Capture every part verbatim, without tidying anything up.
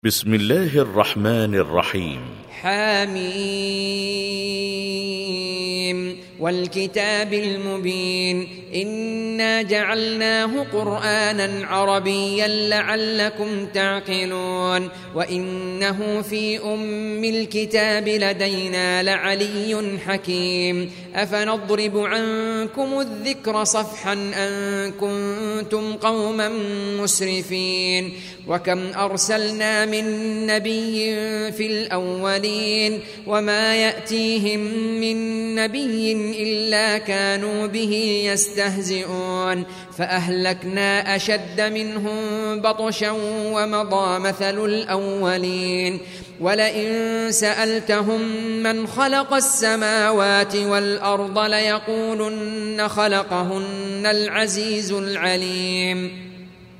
بسم الله الرحمن الرحيم. حميم والكتاب المبين إنا جعلناه قرآنا عربيا لعلكم تعقلون وإنه في أم الكتاب لدينا لعلي حكيم أفنضرب عنكم الذكر صفحا أن كنتم قوما مسرفين وكم أرسلنا من نبي في الأولين وما يأتيهم من نبي إلا كانوا به يستهزئون فأهلكنا أشد منهم بطشا ومضى مثل الأولين ولئن سألتهم من خلق السماوات والأرض ليقولن خلقهن العزيز العليم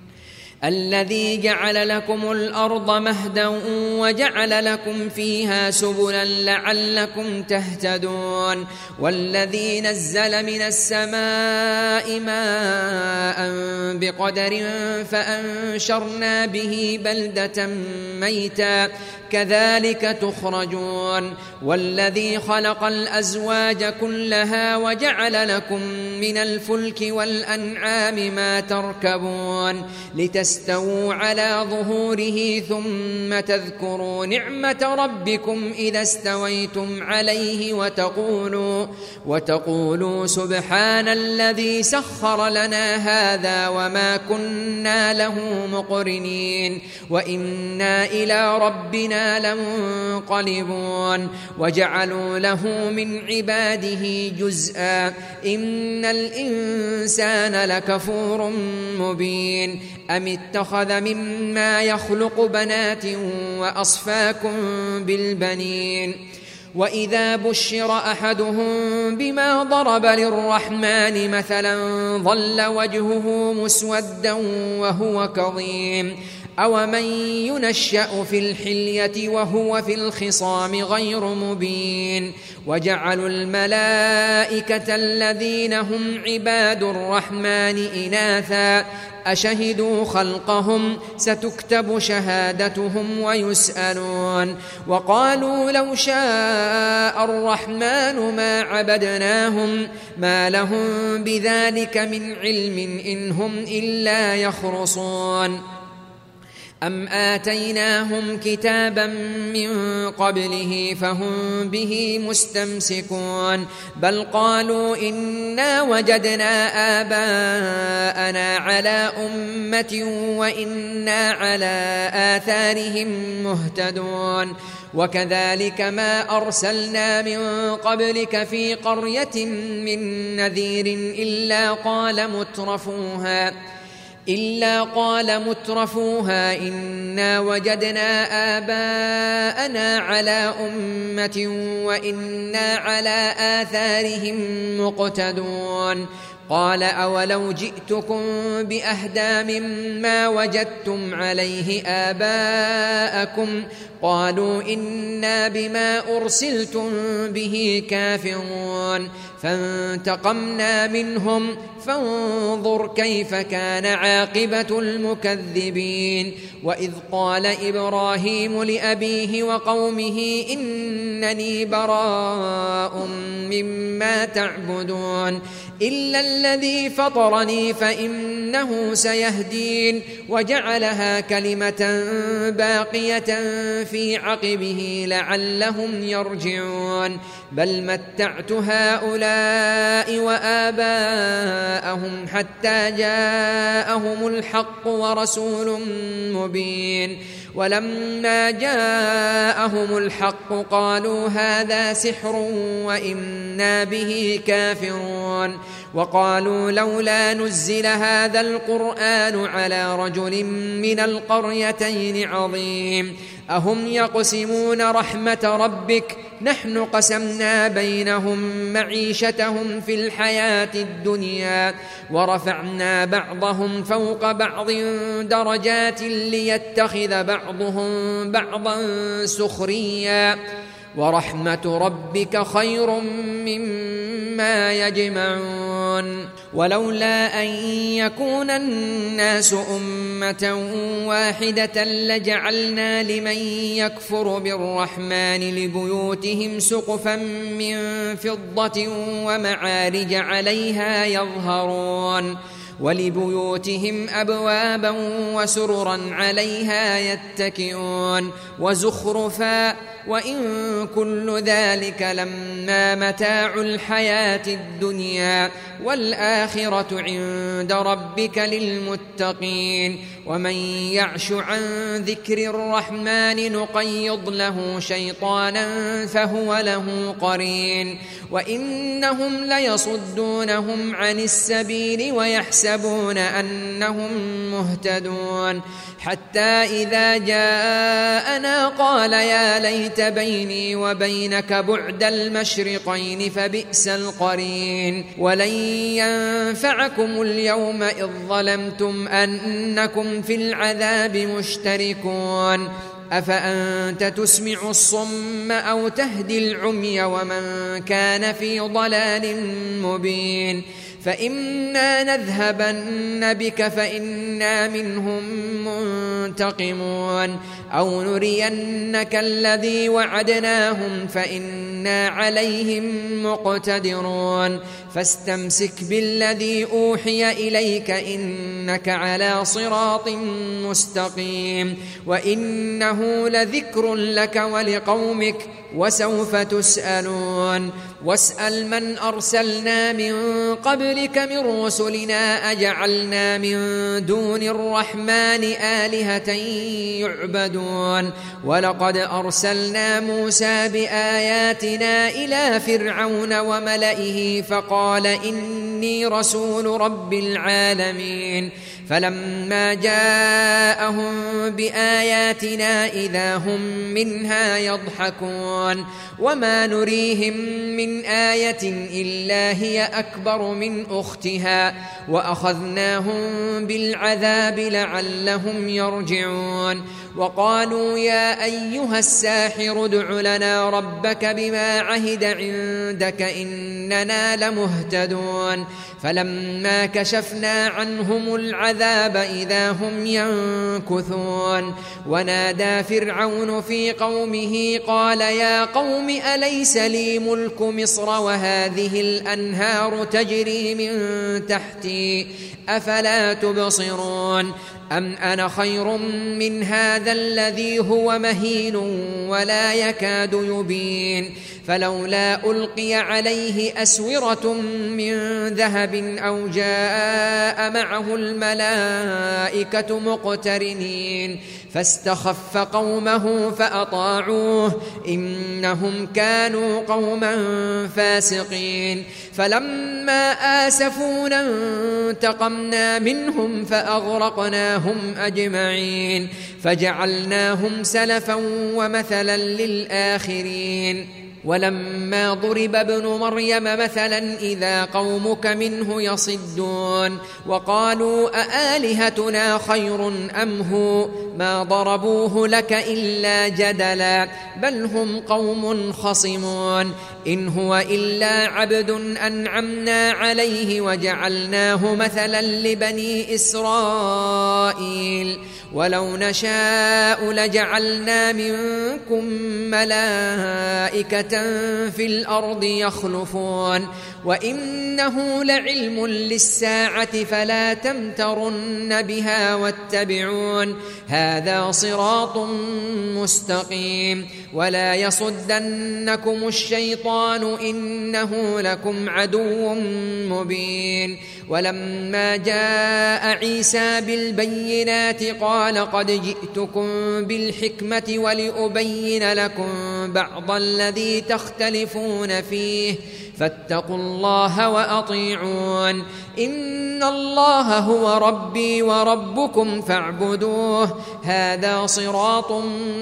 الذي جعل لكم الأرض مهدا وجعل لكم فيها سبلا لعلكم تهتدون والذي نزل من السماء ماء بقدر فأنشرنا به بلدة ميتا كذلك تخرجون والذي خلق الأزواج كلها وجعل لكم من الفلك والأنعام ما تركبون لتستووا على ظهوره ثم تذكروا نعمة ربكم إذا استويتم عليه وتقولوا, وتقولوا سبحان الذي سخر لنا هذا وما كنا له مقرنين وإنا إلى ربنا لمنقلبون وجعلوا له من عباده جزءا إن الإنسان لكفور مبين أم اتخذ مما يخلق بنات وأصفاكم بالبنين وإذا بشر أحدهم بما ضرب للرحمن مثلا ظل وجهه مسودا وهو كظيم أومن ينشأ في الحلية وهو في الخصام غير مبين وجعلوا الملائكة الذين هم عباد الرحمن إناثا أشهدوا خلقهم ستكتب شهادتهم ويسألون وقالوا لو شاء الرحمن ما عبدناهم ما لهم بذلك من علم إن هم إلا يخرصون أم آتيناهم كتابا من قبله فهم به مستمسكون بل قالوا إنا وجدنا آباءنا على أمة وإنا على آثارهم مهتدون وكذلك ما أرسلنا من قبلك في قرية من نذير إلا قال مترفوها إلا قال مترفوها إنا وجدنا آباءنا على أمة وإنا على آثارهم مقتدون قال أولو جئتكم بأهدى مما وجدتم عليه آباءكم قالوا إنا بما أرسلتم به كافرون فانتقمنا منهم فانظر كيف كان عاقبة المكذبين وإذ قال إبراهيم لأبيه وقومه إنني براء مما تعبدون إلا الذي فطرني فإنه سيهدين وجعلها كلمة باقية في عقبه لعلهم يرجعون بل متعت هؤلاء وآباءهم حتى جاءهم الحق ورسول مبين ولما جاءهم الحق قالوا هذا سحر وإنا به كافرون وقالوا لولا نزل هذا القرآن على رجل من القريتين عظيم أهم يقسمون رحمة ربك نحن قسمنا بينهم معيشتهم في الحياة الدنيا ورفعنا بعضهم فوق بعض درجات ليتخذ بعضهم بعضا سخريا ورحمة ربك خير مما يجمعون يعلمون ولولا أن يكون الناس أمة واحدة لجعلنا لمن يكفر بالرحمن لبيوتهم سقفا من فضة ومعارج عليها يظهرون ولبيوتهم أبوابا وسررا عليها يتكئون وزخرفا وإن كل ذلك لما متاع الحياة الدنيا والآخرة عند ربك للمتقين ومن يعش عن ذكر الرحمن نقيض له شيطانا فهو له قرين وإنهم ليصدونهم عن السبيل ويحسبون أنهم مهتدون حتى إذا جاءنا قال يا ليت بيني وبينك بعد المشرقين فبئس القرين ولن ينفعكم اليوم إذ ظلمتم أنكم في العذاب مشتركون أفأنت تسمع الصم أو تهدي العمي ومن كان في ضلال مبين فإما نذهبن بك فإنا منهم منتقمون أو نرينك الذي وعدناهم فإنا عليهم مقتدرون فاستمسك بالذي أوحي إليك إنك على صراط مستقيم وإنه لذكر لك ولقومك وسوف تسألون واسأل من أرسلنا من قبلك من رسلنا أجعلنا من دون الرحمن آلهة يعبدون ولقد أرسلنا موسى بآياتنا إلى فرعون وملئه فقال إني رسول رب العالمين فلما جاءهم بآياتنا إذا هم منها يضحكون وما نريهم من آية إلا هي أكبر من أختها وأخذناهم بالعذاب لعلهم يرجعون وقالوا يا أيها الساحر ادع لنا ربك بما عهد عندك إننا لمهتدون فلما كشفنا عنهم العذاب إذا هم ينكثون ونادى فرعون في قومه قال يا قوم أليس لي ملك مصر وهذه الأنهار تجري من تحتي أفلا تبصرون أم أنا خير من هذا الذي هو مهين ولا يكاد يبين فلولا ألقي عليه أسورة من ذهب أو جاء معه الملائكة مقترنين فاستخف قومه فأطاعوه إنهم كانوا قوما فاسقين فلما آسفونا انتقمنا منهم فأغرقناهم أجمعين فجعلناهم سلفا ومثلا للآخرين ولما ضرب ابن مريم مثلا إذا قومك منه يصدون وقالوا أآلهتنا خير أم هو ما ضربوه لك إلا جدلا بل هم قوم خصمون إن هو إلا عبد أنعمنا عليه وجعلناه مثلا لبني إسرائيل ولو نشاء لجعلنا منكم ملائكة في الأرض يخلفون وإنه لعلم للساعة فلا تمترن بها واتبعون هذا صراط مستقيم ولا يصدنكم الشيطان إنه لكم عدو مبين ولما جاء عيسى بالبينات قال قد جئتكم بالحكمة ولأبين لكم بعض الذي تختلفون فيه فاتقوا الله وأطيعون إن الله هو ربي وربكم فاعبدوه هذا صراط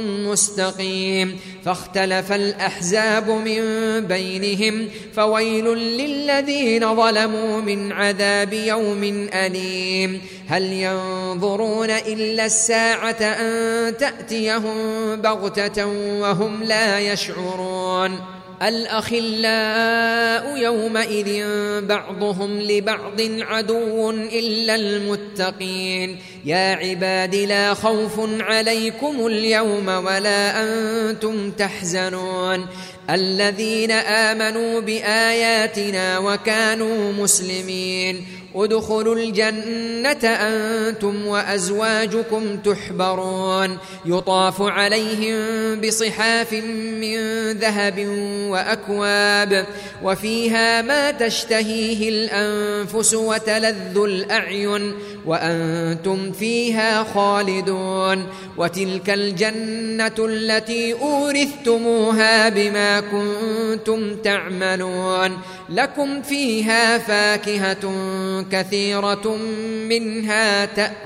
مستقيم فاختلف الأحزاب من بينهم فويل للذين ظلموا من عذاب يوم أليم هل ينظرون إلا الساعة أن تأتيهم بغتة وهم لا يشعرون الأخلاء يومئذ بعضهم لبعض عدو إلا المتقين يا عباد لا خوف عليكم اليوم ولا أنتم تحزنون الذين آمنوا بآياتنا وكانوا مسلمين ادخلوا الجنة أنتم وأزواجكم تحبرون يطاف عليهم بصحاف من ذهب وأكواب وفيها ما تشتهيه الأنفس وتلذ الأعين وأنتم فيها خالدون وتلك الجنة التي أورثتموها بما كنتم تعملون لكم فيها فاكهة كثيرة منها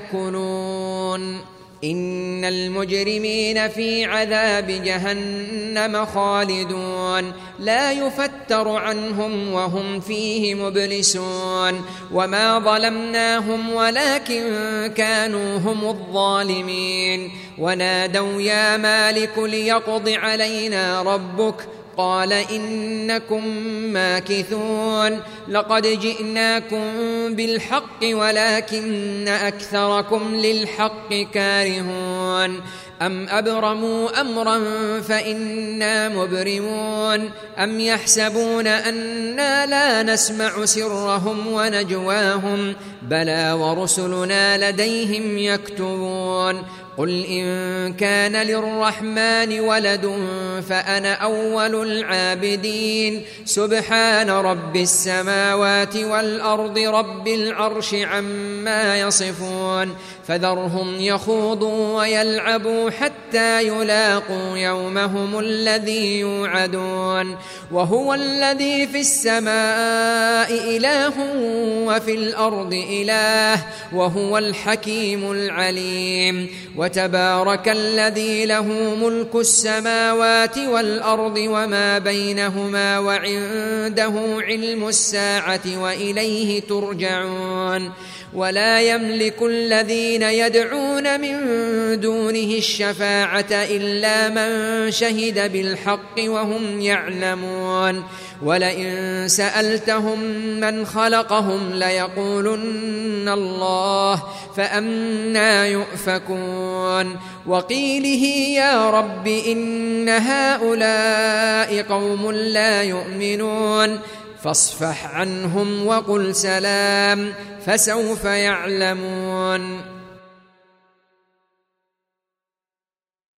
تأكلون إن المجرمين في عذاب جهنم خالدون لا يفتر عنهم وهم فيه مبلسون وما ظلمناهم ولكن كانوا هم الظالمين ونادوا يا مالك ليقض علينا ربك قال إنكم ماكثون لقد جئناكم بالحق ولكن أكثركم للحق كارهون أم أبرموا أمرا فإنا مبرمون أم يحسبون أنا لا نسمع سرهم ونجواهم بلى ورسلنا لديهم يكتبون قل إن كان للرحمن ولد فأنا أول العابدين سبحان رب السماوات والأرض رب العرش عما يصفون فذرهم يخوضوا ويلعبوا حتى يلاقوا يومهم الذي يوعدون وهو الذي في السماء إله وفي الأرض إله وهو الحكيم العليم وتبارك الذي له ملك السماوات والأرض وما بينهما وعنده علم الساعة وإليه ترجعون ولا يملك الذين يدعون من دونه الشفاعة إلا من شهد بالحق وهم يعلمون ولئن سألتهم من خلقهم ليقولن الله فأنى يؤفكون وقيله يا رب إن هؤلاء قوم لا يؤمنون فاصفح عنهم وقل سلام فسوف يعلمون